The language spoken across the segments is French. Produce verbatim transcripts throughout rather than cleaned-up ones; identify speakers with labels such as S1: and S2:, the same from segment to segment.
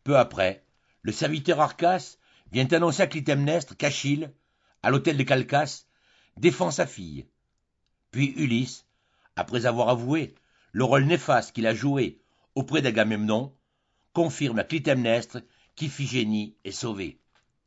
S1: Peu après, le serviteur Arcas vient annoncer à Clytemnestre qu'Achille, à l'hôtel de Calcas, défend sa fille. Puis Ulysse, après avoir avoué le rôle néfaste qu'il a joué auprès d'Agamemnon, confirme à Clytemnestre qu'Iphigénie est sauvée.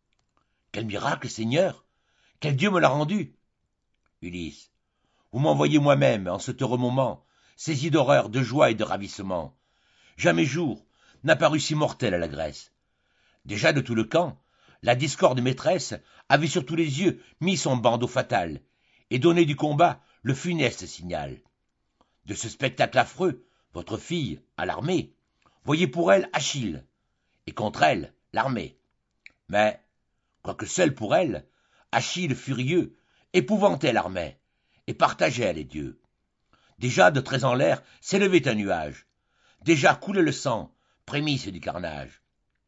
S1: « Quel miracle, Seigneur! Quel Dieu me l'a rendu !» Ulysse. « Vous m'envoyez moi-même, en cet heureux moment, saisi d'horreur, de joie et de ravissement. Jamais jour n'a paru si mortel à la Grèce. Déjà de tout le camp, la discorde maîtresse avait sur tous les yeux mis son bandeau fatal et donné du combat le funeste signal. De ce spectacle affreux, votre fille, alarmée, voyait pour elle Achille, et contre elle, l'armée. Mais, quoique seule pour elle, Achille furieux épouvantait l'armée, et partageait les dieux. Déjà de très en l'air s'élevait un nuage, déjà coulait le sang, prémisse du carnage.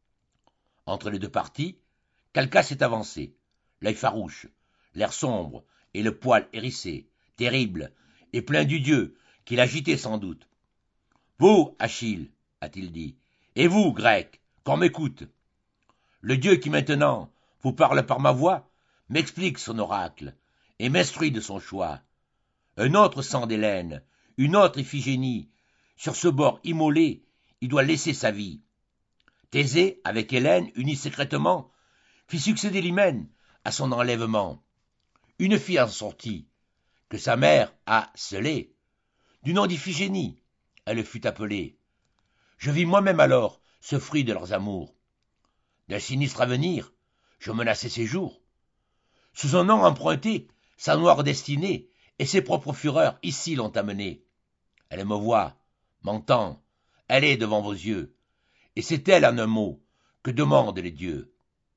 S1: Entre les deux parties, Calcas s'est avancé, l'œil farouche, l'air sombre et le poil hérissé, terrible, et plein du dieu qu'il agitait sans doute. « Vous, Achille, a-t-il dit, et vous, Grecs, qu'on m'écoute. Le dieu qui maintenant vous parle par ma voix m'explique son oracle et m'instruit de son choix. Un autre sang d'Hélène, une autre Iphigénie, sur ce bord immolé, il doit laisser sa vie. Thésée, avec Hélène, unis secrètement, fit succéder l'hymen à son enlèvement. Une fille en sortit, que sa mère a scellée. Du nom d'Iphigénie, elle fut appelée. Je vis moi-même alors ce fruit de leurs amours. D'un sinistre avenir, je menaçais ses jours. Sous un nom emprunté, sa noire destinée et ses propres fureurs ici l'ont amenée. Elle me voit, m'entend, elle est devant vos yeux, et c'est elle en un mot que demandent les dieux.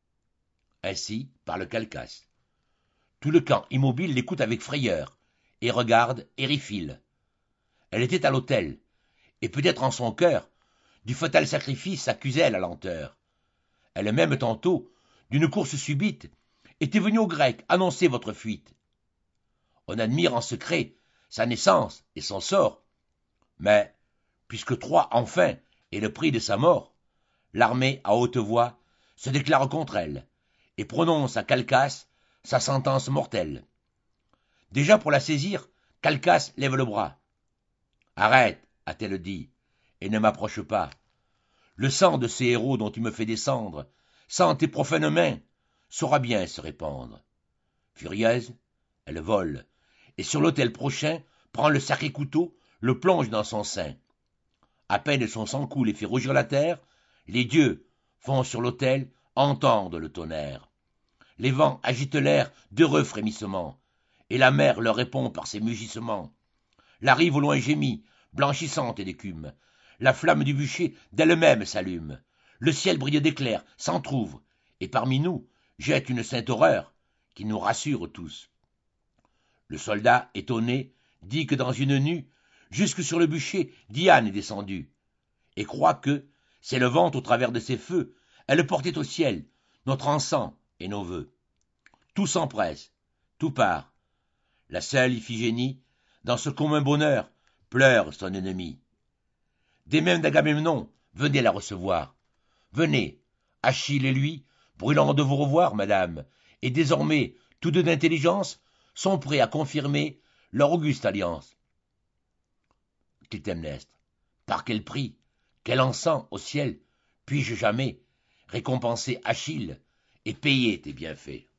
S1: Ainsi parle Calcas. Tout le camp immobile l'écoute avec frayeur, et regarde Érifile. Elle était à l'autel, et peut-être en son cœur, du fatal sacrifice accusait la lenteur. Elle-même tantôt, d'une course subite, était venue aux Grecs annoncer votre fuite. On admire en secret sa naissance et son sort, mais, puisque Troie enfin est le prix de sa mort, l'armée à haute voix se déclare contre elle, et prononce à Calcas sa sentence mortelle. Déjà pour la saisir, Calcas lève le bras. « Arrête, a-t-elle dit, et ne m'approche pas. Le sang de ces héros dont tu me fais descendre, sans tes profanes mains, saura bien se répandre. » Furieuse, elle vole, et sur l'autel prochain, prend le sacré couteau, le plonge dans son sein. À peine son sang coule et fait rougir la terre, les dieux font sur l'autel entendre le tonnerre. Les vents agitent l'air d'heureux frémissements, et la mer leur répond par ses mugissements. La rive au loin gémit, blanchissante d'écume. La flamme du bûcher d'elle-même s'allume. Le ciel brille d'éclairs, s'entr'ouvre, et parmi nous jette une sainte horreur qui nous rassure tous. Le soldat, étonné, dit que dans une nue, jusque sur le bûcher, Diane est descendue, et croit que, s'élevant au travers de ses feux, elle portait au ciel notre encens et nos vœux. Tout s'empresse, tout part. La seule Iphigénie, dans ce commun bonheur, pleure son ennemi. Des mains d'Agamemnon, venez la recevoir. Venez, Achille et lui, brûlant de vous revoir, madame, et désormais, tous deux d'intelligence, sont prêts à confirmer leur auguste alliance. Clytemnestre. Par quel prix, quel encens au ciel puis-je jamais récompenser Achille et payer tes bienfaits?